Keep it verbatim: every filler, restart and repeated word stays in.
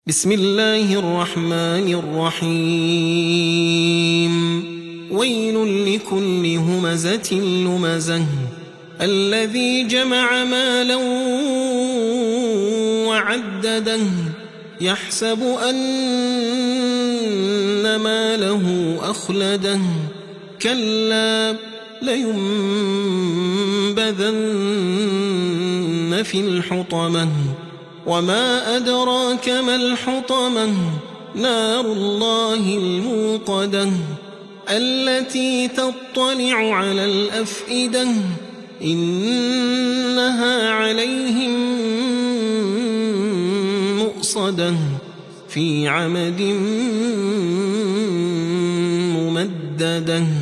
بسم الله الرحمن الرحيم ويل لكل همزة لمزة الذي جمع مالا وعدده يحسب أن ماله أخلده كلا لينبذن في الحطمة وما أدراك ما الحطمة نار الله الموقدة التي تطلع على الأفئدة إنها عليهم مؤصدة في عمد ممددة.